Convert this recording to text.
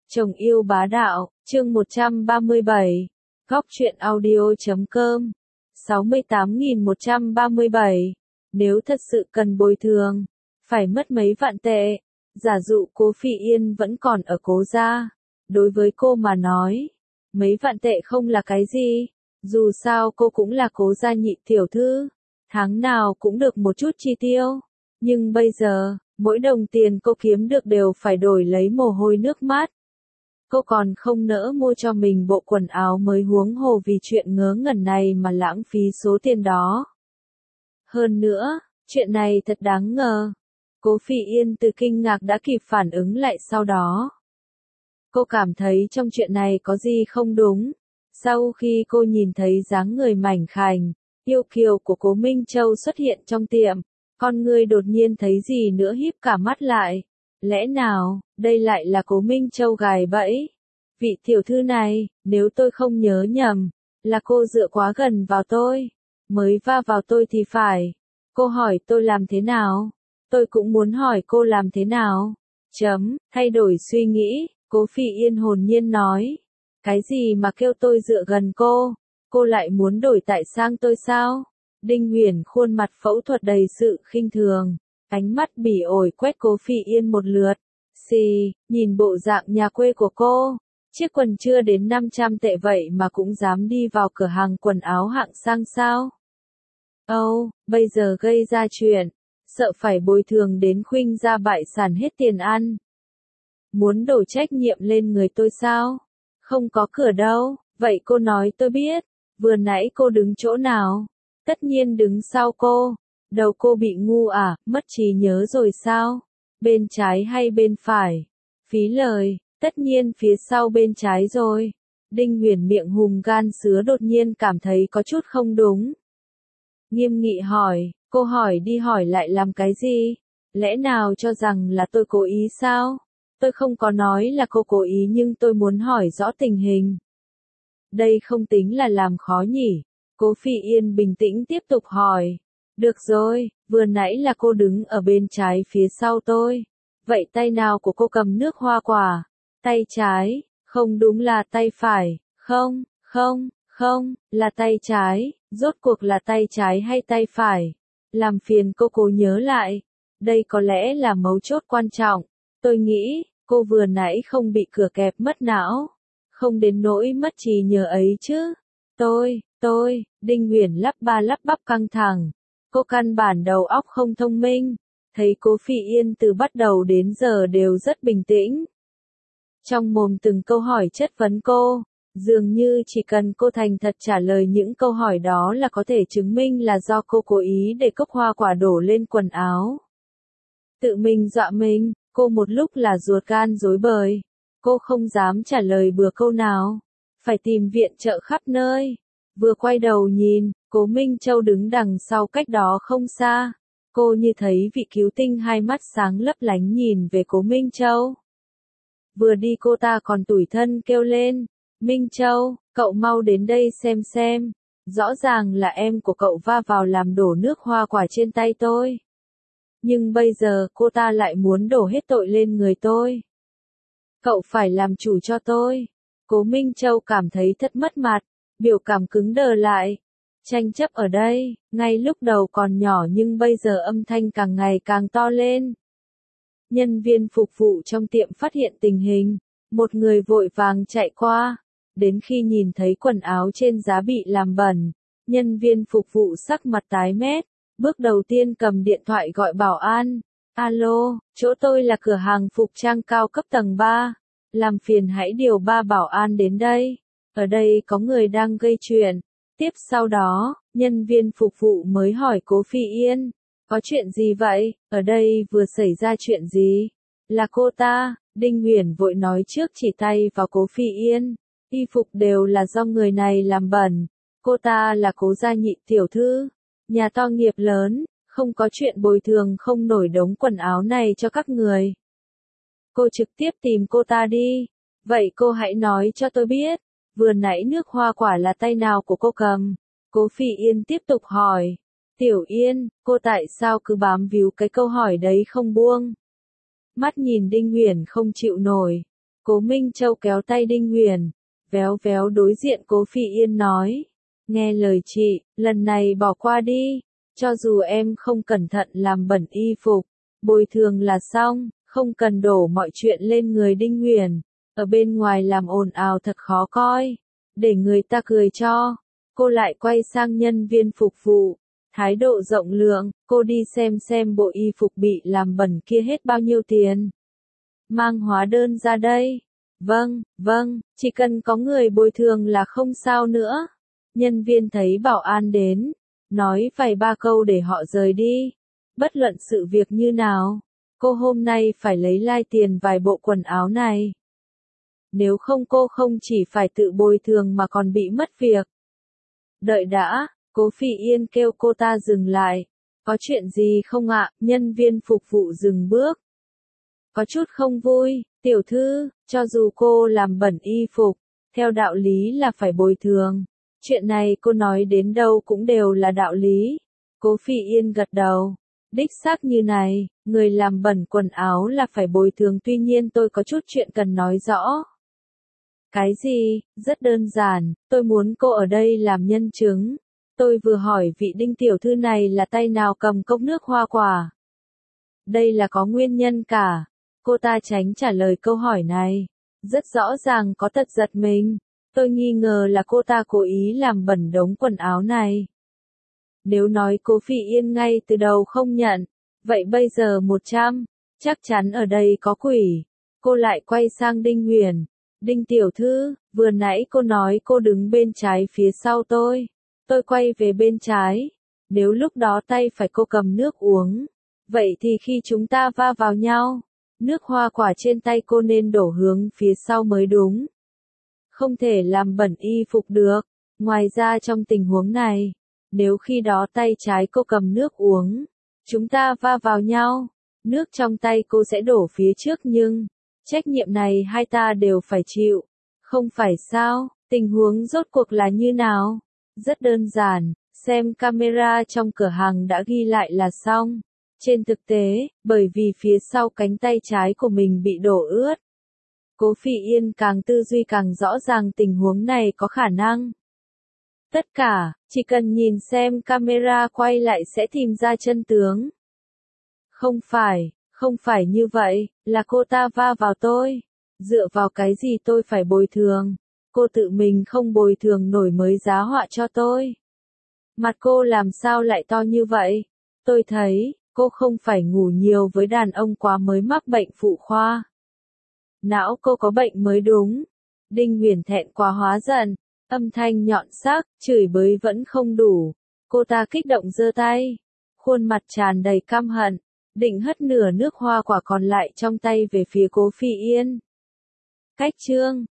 Chồng yêu bá đạo, chương 137, góc truyện audio.com, 68.137, nếu thật sự cần bồi thường, phải mất mấy vạn tệ, giả dụ Cố Phi Yên vẫn còn ở Cố gia, đối với cô mà nói, mấy vạn tệ không là cái gì, dù sao cô cũng là Cố gia nhị tiểu thư, tháng nào cũng được một chút chi tiêu, nhưng bây giờ, mỗi đồng tiền cô kiếm được đều phải đổi lấy mồ hôi nước mắt. Cô còn không nỡ mua cho mình bộ quần áo mới huống hồ vì chuyện ngớ ngẩn này mà lãng phí số tiền đó. Hơn nữa, chuyện này thật đáng ngờ. Cố Phi Yên từ kinh ngạc đã kịp phản ứng lại sau đó. Cô cảm thấy trong chuyện này có gì không đúng. Sau khi cô nhìn thấy dáng người mảnh khảnh, yêu kiều của Cố Minh Châu xuất hiện trong tiệm, con người đột nhiên thấy gì nữa híp cả mắt lại. Lẽ nào, đây lại là Cố Minh Châu gài bẫy? Vị tiểu thư này, nếu tôi không nhớ nhầm, là cô dựa quá gần vào tôi, mới va vào tôi thì phải. Cô hỏi tôi làm thế nào? Tôi cũng muốn hỏi cô làm thế nào? Thay đổi suy nghĩ, Cố Phi Yên hồn nhiên nói. Cái gì mà kêu tôi dựa gần cô? Cô lại muốn đổi tại sang tôi sao? Đinh Huyền khuôn mặt phẫu thuật đầy sự khinh thường. Ánh mắt bỉ ổi quét Cố Phi Yên một lượt. Xì, nhìn bộ dạng nhà quê của cô. Chiếc quần chưa đến 500 tệ vậy mà cũng dám đi vào cửa hàng quần áo hạng sang sao? Bây giờ gây ra chuyện. Sợ phải bồi thường đến khuynh gia bại sản hết tiền ăn. Muốn đổ trách nhiệm lên người tôi sao? Không có cửa đâu, vậy cô nói tôi biết. Vừa nãy cô đứng chỗ nào? Tất nhiên đứng sau cô. Đầu cô bị ngu à, mất trí nhớ rồi sao? Bên trái hay bên phải? Phí lời, tất nhiên phía sau bên trái rồi. Đinh Huyền miệng hùm gan sứa đột nhiên cảm thấy có chút không đúng. Nghiêm nghị hỏi, cô hỏi đi hỏi lại làm cái gì? Lẽ nào cho rằng là tôi cố ý sao? Tôi không có nói là cô cố ý nhưng tôi muốn hỏi rõ tình hình. Đây không tính là làm khó nhỉ? Cố Phi Yên bình tĩnh tiếp tục hỏi. Được rồi, vừa nãy là cô đứng ở bên trái phía sau tôi. Vậy tay nào của cô cầm nước hoa quả? Tay trái, không đúng là tay phải, không, là tay trái, rốt cuộc là tay trái hay tay phải? Làm phiền cô nhớ lại. Đây có lẽ là mấu chốt quan trọng. Tôi nghĩ, cô vừa nãy không bị cửa kẹp mất não. Không đến nỗi mất trí nhớ ấy chứ. Đinh Huyền lắp ba lắp bắp căng thẳng. Cô căn bản đầu óc không thông minh. Thấy Cố Phi Yên từ bắt đầu đến giờ đều rất bình tĩnh. Trong mồm từng câu hỏi chất vấn cô, dường như chỉ cần cô thành thật trả lời những câu hỏi đó là có thể chứng minh là do cô cố ý để cốc hoa quả đổ lên quần áo. Tự mình dọa mình, cô một lúc là ruột gan rối bời. Cô không dám trả lời bừa câu nào. Phải tìm viện trợ khắp nơi. Vừa quay đầu nhìn, Cố Minh Châu đứng đằng sau cách đó không xa. Cô như thấy vị cứu tinh hai mắt sáng lấp lánh nhìn về Cố Minh Châu. Vừa đi cô ta còn tủi thân kêu lên. Minh Châu, cậu mau đến đây xem. Rõ ràng là em của cậu va vào làm đổ nước hoa quả trên tay tôi. Nhưng bây giờ cô ta lại muốn đổ hết tội lên người tôi. Cậu phải làm chủ cho tôi. Cố Minh Châu cảm thấy thật mất mặt, biểu cảm cứng đờ lại. Tranh chấp ở đây, ngay lúc đầu còn nhỏ nhưng bây giờ âm thanh càng ngày càng to lên. Nhân viên phục vụ trong tiệm phát hiện tình hình, một người vội vàng chạy qua. Đến khi nhìn thấy quần áo trên giá bị làm bẩn, nhân viên phục vụ sắc mặt tái mét, bước đầu tiên cầm điện thoại gọi bảo an. Alo, chỗ tôi là cửa hàng phục trang cao cấp tầng 3. Làm phiền hãy điều 3 bảo an đến đây. Ở đây có người đang gây chuyện. Tiếp sau đó, nhân viên phục vụ mới hỏi Cố Phi Yên. Có chuyện gì vậy? Ở đây vừa xảy ra chuyện gì? Là cô ta. Đinh Huyền vội nói trước chỉ tay vào Cố Phi Yên. Y phục đều là do người này làm bẩn. Cô ta là Cố gia nhị tiểu thư. Nhà to nghiệp lớn, không có chuyện bồi thường không nổi đống quần áo này cho các người. Cô trực tiếp tìm cô ta đi. Vậy cô hãy nói cho tôi biết, vừa nãy nước hoa quả là tay nào của cô cầm? Cố Phi Yên tiếp tục hỏi. Tiểu Yên, cô tại sao cứ bám víu cái câu hỏi đấy không buông? Mắt nhìn Đinh Huyền không chịu nổi. Cố Minh Châu kéo tay Đinh Huyền, véo véo đối diện Cố Phi Yên nói. Nghe lời chị, lần này bỏ qua đi, cho dù em không cẩn thận làm bẩn y phục, bồi thường là xong, không cần đổ mọi chuyện lên người Đinh Huyền, ở bên ngoài làm ồn ào thật khó coi, để người ta cười cho. Cô lại quay sang nhân viên phục vụ, thái độ rộng lượng, cô đi xem bộ y phục bị làm bẩn kia hết bao nhiêu tiền. Mang hóa đơn ra đây. Vâng, chỉ cần có người bồi thường là không sao nữa. Nhân viên thấy bảo an đến, nói vài ba câu để họ rời đi. Bất luận sự việc như nào, cô hôm nay phải lấy lại tiền vài bộ quần áo này. Nếu không cô không chỉ phải tự bồi thường mà còn bị mất việc. Đợi đã, Cố Phi Yên kêu cô ta dừng lại. Có chuyện gì không ạ? Nhân viên phục vụ dừng bước. Có chút không vui, tiểu thư, cho dù cô làm bẩn y phục, theo đạo lý là phải bồi thường. Chuyện này cô nói đến đâu cũng đều là đạo lý. Cố Phi Yên gật đầu. Đích xác như này, người làm bẩn quần áo là phải bồi thường, tuy nhiên tôi có chút chuyện cần nói rõ. Cái gì? Rất đơn giản, tôi muốn cô ở đây làm nhân chứng. Tôi vừa hỏi vị Đinh tiểu thư này là tay nào cầm cốc nước hoa quả. Đây là có nguyên nhân cả. Cô ta tránh trả lời câu hỏi này. Rất rõ ràng có tật giật mình. Tôi nghi ngờ là cô ta cố ý làm bẩn đống quần áo này. Nếu nói Cố Phi Yên ngay từ đầu không nhận, vậy bây giờ 100, chắc chắn ở đây có quỷ. Cô lại quay sang Đinh Huyền. Đinh tiểu thư, vừa nãy cô nói cô đứng bên trái phía sau tôi. Tôi quay về bên trái. Nếu lúc đó tay phải cô cầm nước uống, vậy thì khi chúng ta va vào nhau, nước hoa quả trên tay cô nên đổ hướng phía sau mới đúng. Không thể làm bẩn y phục được. Ngoài ra trong tình huống này, nếu khi đó tay trái cô cầm nước uống, chúng ta va vào nhau, nước trong tay cô sẽ đổ phía trước, nhưng trách nhiệm này hai ta đều phải chịu. Không phải sao? Tình huống rốt cuộc là như nào? Rất đơn giản, xem camera trong cửa hàng đã ghi lại là xong. Trên thực tế, bởi vì phía sau cánh tay trái của mình bị đổ ướt, Cố Phi Yên càng tư duy càng rõ ràng tình huống này có khả năng. Tất cả, chỉ cần nhìn xem camera quay lại sẽ tìm ra chân tướng. Không phải như vậy, là cô ta va vào tôi. Dựa vào cái gì tôi phải bồi thường? Cô tự mình không bồi thường nổi mới giá họa cho tôi. Mặt cô làm sao lại to như vậy? Tôi thấy, cô không phải ngủ nhiều với đàn ông quá mới mắc bệnh phụ khoa. Não cô có bệnh mới đúng. Đinh Huyền thẹn quá hóa giận, âm thanh nhọn sắc, chửi bới vẫn không đủ. Cô ta kích động giơ tay, khuôn mặt tràn đầy căm hận, định hất nửa nước hoa quả còn lại trong tay về phía Cố Phi Yên. Cách chương